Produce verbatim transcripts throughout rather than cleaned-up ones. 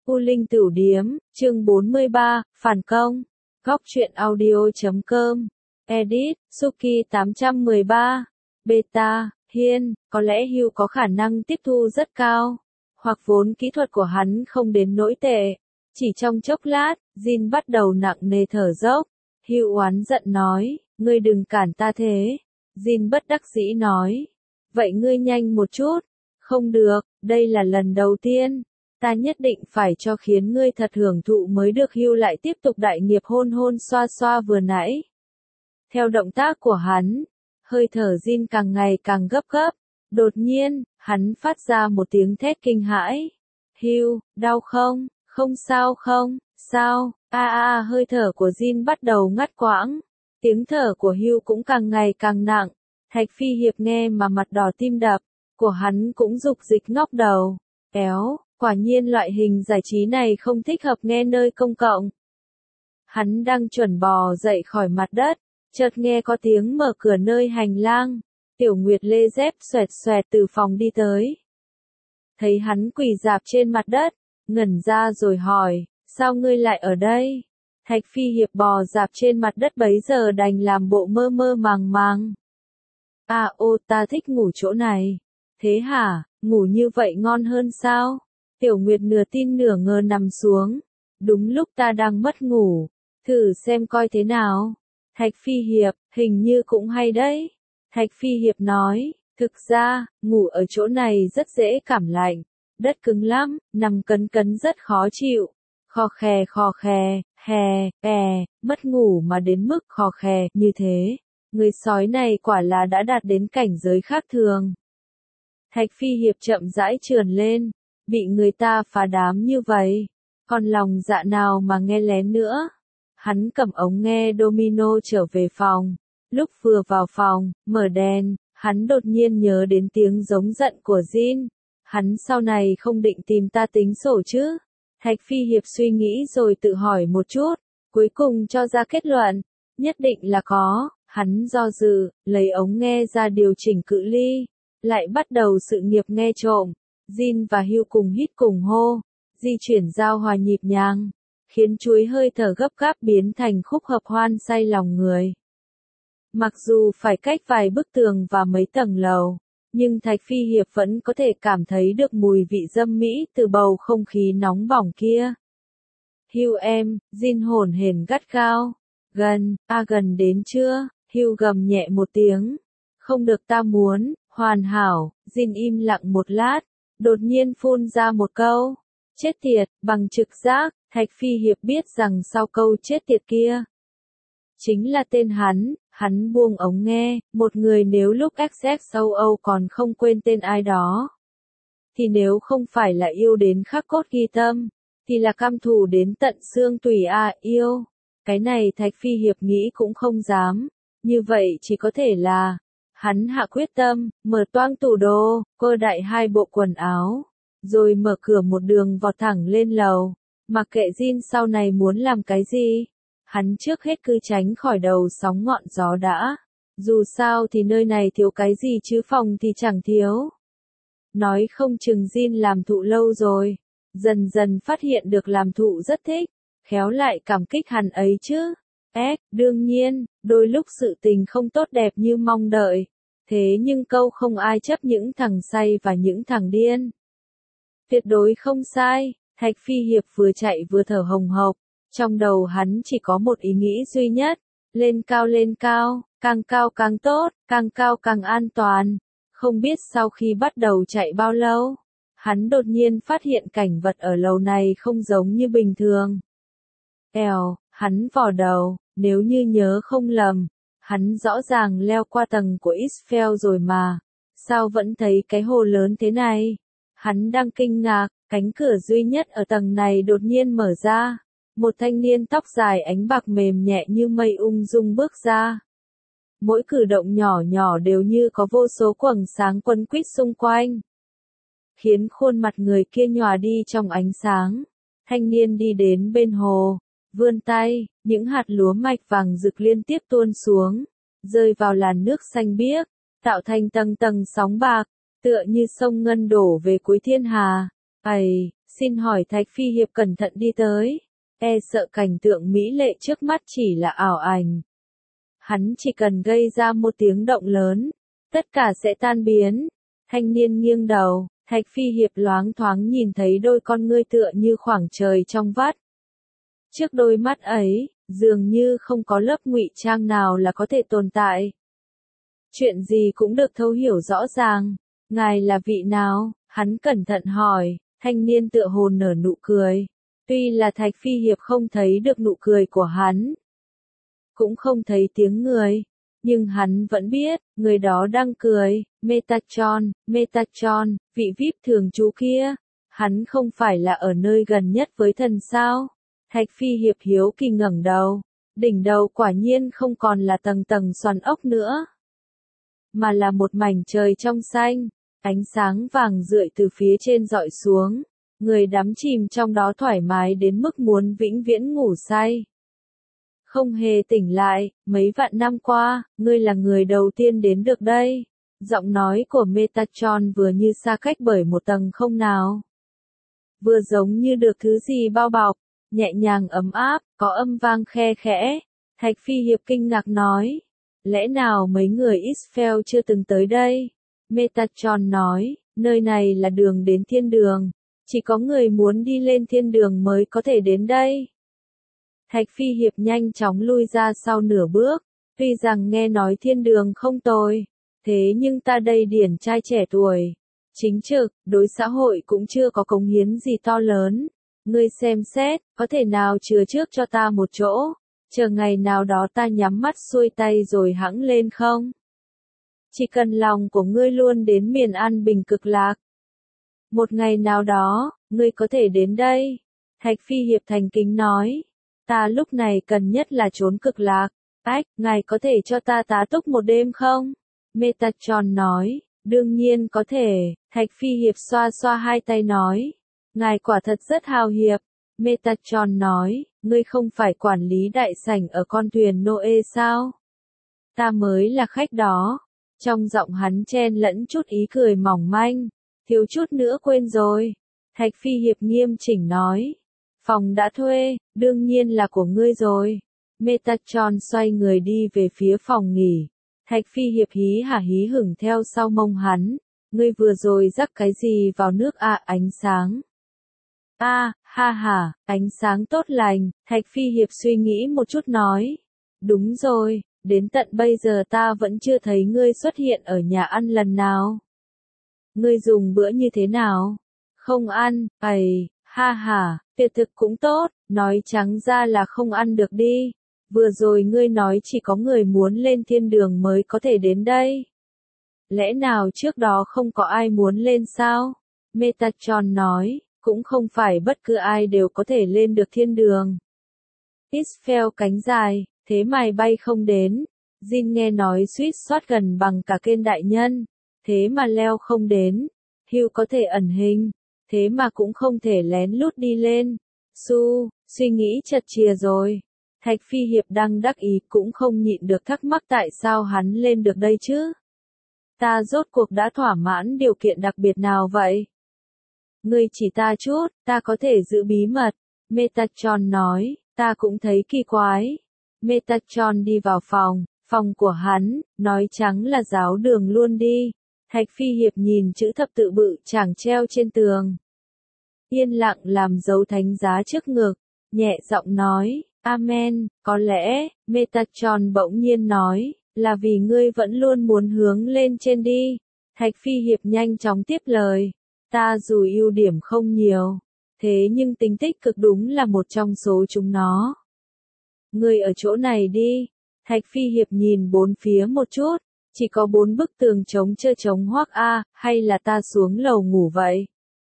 U Linh Tửu Điếm, chương bốn mươi ba, Phản Công. Góc truyện audio.com. Edit, Suki tám trăm mười ba. Beta, Hiên, có lẽ Hugh có khả năng tiếp thu rất cao. Hoặc vốn kỹ thuật của hắn không đến nỗi tệ. Chỉ trong chốc lát, Jin bắt đầu nặng nề thở dốc. Hugh oán giận nói, ngươi đừng cản ta thế. Jin bất đắc dĩ nói. Vậy ngươi nhanh một chút. Không được, đây là lần đầu tiên. Ta nhất định phải cho khiến ngươi thật hưởng thụ mới được. Hugh lại tiếp tục đại nghiệp hôn hôn xoa xoa vừa nãy. Theo động tác của hắn, hơi thở Jin càng ngày càng gấp gấp. Đột nhiên, hắn phát ra một tiếng thét kinh hãi. Hugh, đau không? Không sao không? Sao? A a a hơi thở của Jin bắt đầu ngắt quãng. Tiếng thở của Hugh cũng càng ngày càng nặng. Thạch Phi Hiệp nghe mà mặt đỏ tim đập, của hắn cũng dục dịch ngóc đầu. Éo, quả nhiên loại hình giải trí này không thích hợp nghe nơi công cộng. Hắn đang chuẩn bò dậy khỏi mặt đất, chợt nghe có tiếng mở cửa nơi hành lang. Tiểu Nguyệt lê dép xoẹt xoẹt từ phòng đi tới. Thấy hắn quỳ rạp trên mặt đất, ngẩn ra rồi hỏi, sao ngươi lại ở đây? Thạch Phi Hiệp bò rạp trên mặt đất bấy giờ đành làm bộ mơ mơ màng màng. À ô, ta thích ngủ chỗ này. Thế hả, ngủ như vậy ngon hơn sao? Tiểu Nguyệt nửa tin nửa ngờ nằm xuống. Đúng lúc ta đang mất ngủ. Thử xem coi thế nào. Thạch Phi Hiệp, hình như cũng hay đấy. Thạch Phi Hiệp nói, thực ra, ngủ ở chỗ này rất dễ cảm lạnh. Đất cứng lắm, nằm cấn cấn rất khó chịu. Khò khè khò khè, hè, è, mất ngủ mà đến mức khò khè như thế. Người sói này quả là đã đạt đến cảnh giới khác thường. Thạch Phi Hiệp chậm rãi trườn lên, bị người ta phá đám như vậy, còn lòng dạ nào mà nghe lén nữa. Hắn cầm ống nghe domino trở về phòng, lúc vừa vào phòng, mở đèn, hắn đột nhiên nhớ đến tiếng giống giận của Jin. Hắn sau này không định tìm ta tính sổ chứ? Thạch Phi Hiệp suy nghĩ rồi tự hỏi một chút, cuối cùng cho ra kết luận, nhất định là có. Hắn do dự, lấy ống nghe ra điều chỉnh cự ly, lại bắt đầu sự nghiệp nghe trộm. Jin và Hugh cùng hít cùng hô, di chuyển giao hòa nhịp nhàng, khiến chuối hơi thở gấp gáp biến thành khúc hợp hoan say lòng người. Mặc dù phải cách vài bức tường và mấy tầng lầu, nhưng Thạch Phi Hiệp vẫn có thể cảm thấy được mùi vị dâm mỹ từ bầu không khí nóng bỏng kia. Hugh em, Jin hổn hển gắt gao. Gần, a gần đến chưa? Hugh gầm nhẹ một tiếng. Không được, ta muốn, hoàn hảo. Jin im lặng một lát, đột nhiên phun ra một câu. Chết tiệt, bằng trực giác, Thạch Phi Hiệp biết rằng sau câu chết tiệt kia chính là tên hắn. Hắn buông ống nghe, một người nếu lúc Access châu Âu còn không quên tên ai đó, thì nếu không phải là yêu đến khắc cốt ghi tâm, thì là căm thù đến tận xương tủy à, yêu. Cái này Thạch Phi Hiệp nghĩ cũng không dám. Như vậy chỉ có thể là, hắn hạ quyết tâm, mở toang tủ đồ, cơ đại hai bộ quần áo, rồi mở cửa một đường vọt thẳng lên lầu. Mặc kệ Jin sau này muốn làm cái gì, hắn trước hết cứ tránh khỏi đầu sóng ngọn gió đã. Dù sao thì nơi này thiếu cái gì chứ phòng thì chẳng thiếu. Nói không chừng Jin làm thụ lâu rồi, dần dần phát hiện được làm thụ rất thích, khéo lại cảm kích hắn ấy chứ. Ếch, đương nhiên, đôi lúc sự tình không tốt đẹp như mong đợi. Thế nhưng câu không ai chấp những thằng say và những thằng điên. Tuyệt đối không sai. Thạch Phi Hiệp vừa chạy vừa thở hồng hộc. Trong đầu hắn chỉ có một ý nghĩ duy nhất. Lên cao lên cao, càng cao càng tốt, càng cao càng an toàn. Không biết sau khi bắt đầu chạy bao lâu, hắn đột nhiên phát hiện cảnh vật ở lầu này không giống như bình thường. Èo, hắn vò đầu, nếu như nhớ không lầm, hắn rõ ràng leo qua tầng của Eiffel rồi mà. Sao vẫn thấy cái hồ lớn thế này? Hắn đang kinh ngạc, cánh cửa duy nhất ở tầng này đột nhiên mở ra. Một thanh niên tóc dài ánh bạc mềm nhẹ như mây ung dung bước ra. Mỗi cử động nhỏ nhỏ đều như có vô số quầng sáng quấn quýt xung quanh, khiến khuôn mặt người kia nhòa đi trong ánh sáng. Thanh niên đi đến bên hồ, vươn tay, những hạt lúa mạch vàng rực liên tiếp tuôn xuống, rơi vào làn nước xanh biếc, tạo thành tầng tầng sóng bạc, tựa như sông ngân đổ về cuối thiên hà. Ầy, Xin hỏi Thạch Phi Hiệp cẩn thận đi tới. E sợ cảnh tượng mỹ lệ trước mắt chỉ là ảo ảnh. Hắn chỉ cần gây ra một tiếng động lớn, tất cả sẽ tan biến. Thanh niên nghiêng đầu, Thạch Phi Hiệp loáng thoáng nhìn thấy đôi con ngươi tựa như khoảng trời trong vắt. Trước đôi mắt ấy, dường như không có lớp ngụy trang nào là có thể tồn tại. Chuyện gì cũng được thấu hiểu rõ ràng. Ngài là vị nào? Hắn cẩn thận hỏi. Thanh niên tựa hồ nở nụ cười. Tuy là Thạch Phi Hiệp không thấy được nụ cười của hắn, cũng không thấy tiếng người, nhưng hắn vẫn biết, người đó đang cười. Metatron, Metatron, vị vi ai pi thường trú kia, hắn không phải là ở nơi gần nhất với thần sao? Thạch Phi Hiệp hiếu kỳ ngẩng đầu, đỉnh đầu quả nhiên không còn là tầng tầng xoắn ốc nữa, mà là một mảnh trời trong xanh, ánh sáng vàng rượi từ phía trên rọi xuống, người đắm chìm trong đó thoải mái đến mức muốn vĩnh viễn ngủ say. Không hề tỉnh lại, mấy vạn năm qua, ngươi là người đầu tiên đến được đây. Giọng nói của Metatron vừa như xa cách bởi một tầng không nào, vừa giống như được thứ gì bao bọc, nhẹ nhàng ấm áp, có âm vang khe khẽ. Thạch Phi Hiệp kinh ngạc nói, lẽ nào mấy người Israel chưa từng tới đây? Metatron nói, nơi này là đường đến thiên đường, chỉ có người muốn đi lên thiên đường mới có thể đến đây. Thạch Phi Hiệp nhanh chóng lui ra sau nửa bước, tuy rằng nghe nói thiên đường không tồi, thế nhưng ta đây điển trai trẻ tuổi, chính trực, đối xã hội cũng chưa có cống hiến gì to lớn. Ngươi xem xét, có thể nào chừa trước cho ta một chỗ, chờ ngày nào đó ta nhắm mắt xuôi tay rồi hẵng lên không? Chỉ cần lòng của ngươi luôn đến miền an bình cực lạc. Một ngày nào đó, ngươi có thể đến đây. Thạch Phi Hiệp thành kính nói, ta lúc này cần nhất là trốn cực lạc. Ách, ngài có thể cho ta tá túc một đêm không? Metatron nói, đương nhiên có thể. Thạch Phi Hiệp xoa xoa hai tay nói, ngài quả thật rất hào hiệp. Metatron nói, ngươi không phải quản lý đại sảnh ở con thuyền Noe sao? Ta mới là khách đó. Trong giọng hắn chen lẫn chút ý cười mỏng manh, thiếu chút nữa quên rồi. Thạch Phi Hiệp nghiêm chỉnh nói, phòng đã thuê, đương nhiên là của ngươi rồi. Metatron xoay người đi về phía phòng nghỉ. Thạch Phi Hiệp hí hả hí hửng theo sau mông hắn, ngươi vừa rồi rắc cái gì vào nước à? Ánh sáng. A, à, ha ha, ánh sáng tốt lành. Thạch Phi Hiệp suy nghĩ một chút nói, đúng rồi, đến tận bây giờ ta vẫn chưa thấy ngươi xuất hiện ở nhà ăn lần nào. Ngươi dùng bữa như thế nào? Không ăn, ầy, ha ha, tiệc thực cũng tốt, nói trắng ra là không ăn được đi. Vừa rồi ngươi nói chỉ có người muốn lên thiên đường mới có thể đến đây. Lẽ nào trước đó không có ai muốn lên sao? Metatron nói, cũng không phải bất cứ ai đều có thể lên được thiên đường. Israel cánh dài, thế mày bay không đến. Jin nghe nói suýt soát gần bằng cả kênh đại nhân, thế mà leo không đến. Hugh có thể ẩn hình, thế mà cũng không thể lén lút đi lên. Su, suy nghĩ chật chìa rồi. Thạch Phi Hiệp đang đắc ý cũng không nhịn được thắc mắc tại sao hắn lên được đây chứ. Ta rốt cuộc đã thỏa mãn điều kiện đặc biệt nào vậy? Ngươi chỉ ta chút, ta có thể giữ bí mật. Metatron nói, ta cũng thấy kỳ quái. Metatron đi vào phòng, phòng của hắn, nói trắng là giáo đường luôn đi. Thạch Phi Hiệp nhìn chữ thập tự bự chảng treo trên tường. Yên lặng làm dấu thánh giá trước ngực, nhẹ giọng nói, Amen, có lẽ, Metatron bỗng nhiên nói, là vì ngươi vẫn luôn muốn hướng lên trên đi. Thạch Phi Hiệp nhanh chóng tiếp lời, ta dù ưu điểm không nhiều, thế nhưng tính tích cực đúng là một trong số chúng nó. Ngươi ở chỗ này đi. Thạch Phi Hiệp nhìn bốn phía một chút, chỉ có bốn bức tường trống trơ trống hoác a, hay là ta xuống lầu ngủ vậy?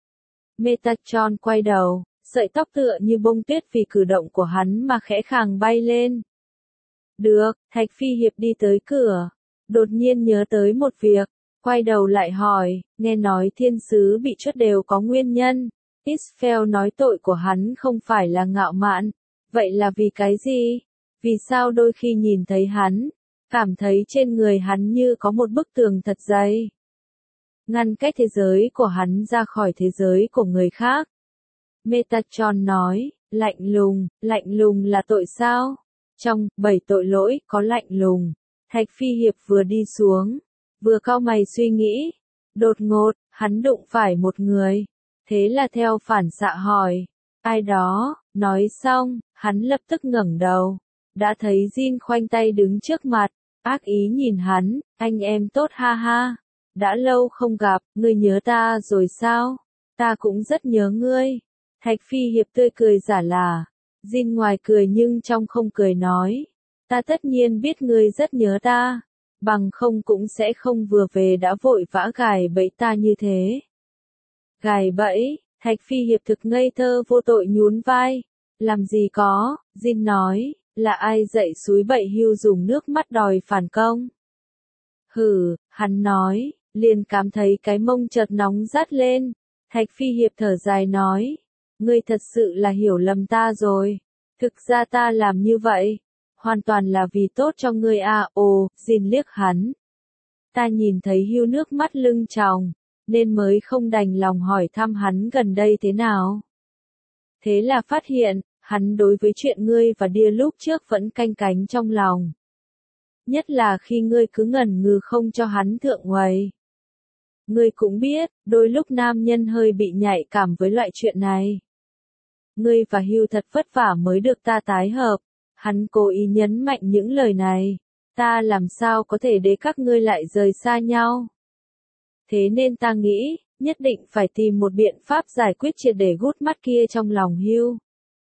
Metatron quay đầu, sợi tóc tựa như bông tuyết vì cử động của hắn mà khẽ khàng bay lên. Được, Thạch Phi Hiệp đi tới cửa, đột nhiên nhớ tới một việc, quay đầu lại hỏi, nghe nói thiên sứ bị truất đều có nguyên nhân. Israel nói tội của hắn không phải là ngạo mạn, vậy là vì cái gì? Vì sao đôi khi nhìn thấy hắn, cảm thấy trên người hắn như có một bức tường thật dày, ngăn cách thế giới của hắn ra khỏi thế giới của người khác. Metatron nói, lạnh lùng, lạnh lùng là tội sao? Trong bảy tội lỗi có lạnh lùng. Thạch Phi Hiệp vừa đi xuống, vừa cau mày suy nghĩ. Đột ngột, hắn đụng phải một người. Thế là theo phản xạ hỏi, ai đó, nói xong, hắn lập tức ngẩng đầu. Đã thấy Jin khoanh tay đứng trước mặt, ác ý nhìn hắn, anh em tốt ha ha. Đã lâu không gặp, ngươi nhớ ta rồi sao? Ta cũng rất nhớ ngươi. Thạch Phi Hiệp tươi cười giả là. Jin ngoài cười nhưng trong không cười nói. Ta tất nhiên biết ngươi rất nhớ ta. Bằng không cũng sẽ không vừa về đã vội vã gài bẫy ta như thế. Gài bẫy, Thạch Phi Hiệp thực ngây thơ vô tội nhún vai. Làm gì có, Jin nói, là ai dạy suối bậy hưu dùng nước mắt đòi phản công. Hừ, hắn nói, liền cảm thấy cái mông chợt nóng rát lên. Thạch Phi Hiệp thở dài nói, ngươi thật sự là hiểu lầm ta rồi. Thực ra ta làm như vậy, hoàn toàn là vì tốt cho ngươi à. Ồ, Jin liếc hắn. Ta nhìn thấy hưu nước mắt lưng tròng, nên mới không đành lòng hỏi thăm hắn gần đây thế nào. Thế là phát hiện, hắn đối với chuyện ngươi và Đia lúc trước vẫn canh cánh trong lòng. Nhất là khi ngươi cứ ngẩn ngừ không cho hắn thượng quầy. Ngươi cũng biết, đôi lúc nam nhân hơi bị nhạy cảm với loại chuyện này. Ngươi và Hugh thật vất vả mới được ta tái hợp. Hắn cố ý nhấn mạnh những lời này. Ta làm sao có thể để các ngươi lại rời xa nhau. Thế nên ta nghĩ, nhất định phải tìm một biện pháp giải quyết triệt để gút mắt kia trong lòng Hugh.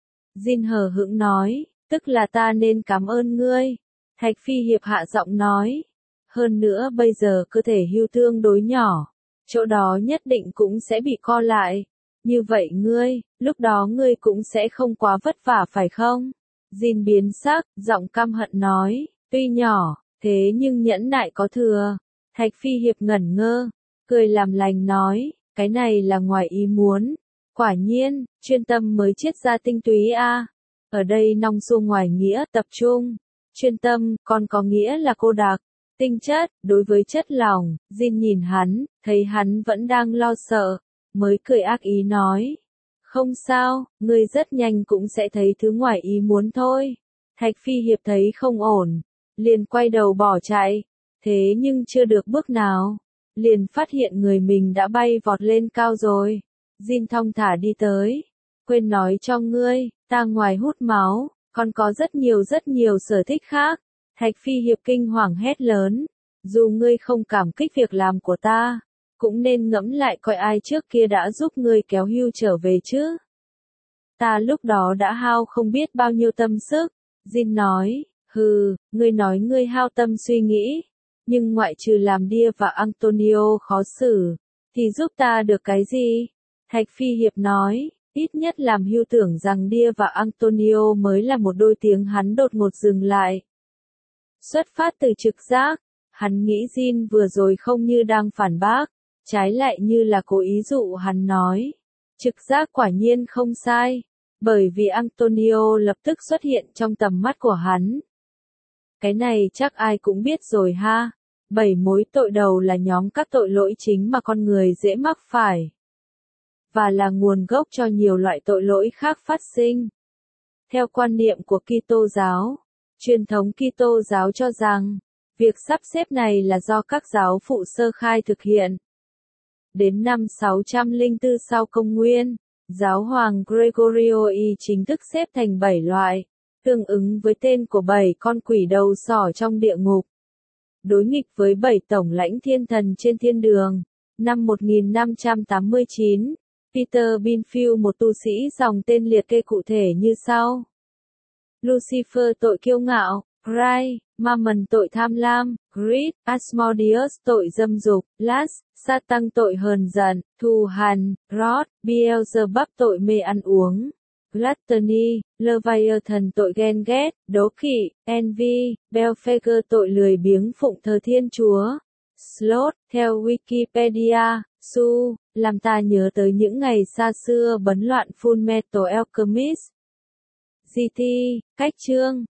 Jin hờ hững nói, tức là ta nên cảm ơn ngươi. Thạch Phi Hiệp hạ giọng nói. Hơn nữa bây giờ cơ thể Hugh tương đối nhỏ. Chỗ đó nhất định cũng sẽ bị co lại. Như vậy ngươi, lúc đó ngươi cũng sẽ không quá vất vả phải không? Jin biến sắc, giọng căm hận nói, tuy nhỏ, thế nhưng nhẫn nại có thừa. Thạch Phi Hiệp ngẩn ngơ, cười làm lành nói, cái này là ngoài ý muốn. Quả nhiên, chuyên tâm mới chiết ra tinh túy a. Ở đây nong xu ngoài nghĩa tập trung. Chuyên tâm, còn có nghĩa là cô đặc. Tinh chất, đối với chất lỏng, Jin nhìn hắn, thấy hắn vẫn đang lo sợ, mới cười ác ý nói. Không sao, ngươi rất nhanh cũng sẽ thấy thứ ngoài ý muốn thôi. Thạch Phi Hiệp thấy không ổn, liền quay đầu bỏ chạy. Thế nhưng chưa được bước nào, liền phát hiện người mình đã bay vọt lên cao rồi. Jin thong thả đi tới. Quên nói cho ngươi, ta ngoài hút máu, còn có rất nhiều rất nhiều sở thích khác. Thạch Phi Hiệp kinh hoàng hét lớn. Dù ngươi không cảm kích việc làm của ta, cũng nên ngẫm lại coi ai trước kia đã giúp ngươi kéo Hugh trở về chứ. Ta lúc đó đã hao không biết bao nhiêu tâm sức. Jin nói, hừ, ngươi nói ngươi hao tâm suy nghĩ. Nhưng ngoại trừ làm Đia và Antonio khó xử, thì giúp ta được cái gì? Thạch Phi Hiệp nói, ít nhất làm Hugh tưởng rằng Đia và Antonio mới là một đôi tiếng. Hắn đột ngột dừng lại. Xuất phát từ trực giác, hắn nghĩ Jin vừa rồi không như đang phản bác, trái lại như là cố ý dụ hắn nói. Trực giác quả nhiên không sai, bởi vì Antonio lập tức xuất hiện trong tầm mắt của hắn. Cái này chắc ai cũng biết rồi ha. Bảy mối tội đầu là nhóm các tội lỗi chính mà con người dễ mắc phải, và là nguồn gốc cho nhiều loại tội lỗi khác phát sinh. Theo quan niệm của Kitô giáo, truyền thống Kitô giáo cho rằng, việc sắp xếp này là do các giáo phụ sơ khai thực hiện. Đến năm sáu trăm lẻ bốn sau công nguyên, giáo hoàng Gregorio I chính thức xếp thành bảy loại, tương ứng với tên của bảy con quỷ đầu sỏ trong địa ngục. Đối nghịch với bảy tổng lãnh thiên thần trên thiên đường. Năm một nghìn năm trăm tám mươi chín, Peter Binfield một tu sĩ dòng tên liệt kê cụ thể như sau. Lucifer tội kiêu ngạo, Christ, Mammon tội tham lam, Greed, Asmodeus tội dâm dục, Lust, Satan tội hờn giận, thù hằn, Wrath, Beelzebub tội mê ăn uống, Gluttony, Leviathan tội ghen ghét, đố kỵ, Envy, Belphegor tội lười biếng phụng thờ Thiên Chúa, Sloth, theo Wikipedia, Su, làm ta nhớ tới những ngày xa xưa bấn loạn Full Metal Alchemist. giê tê, cách chương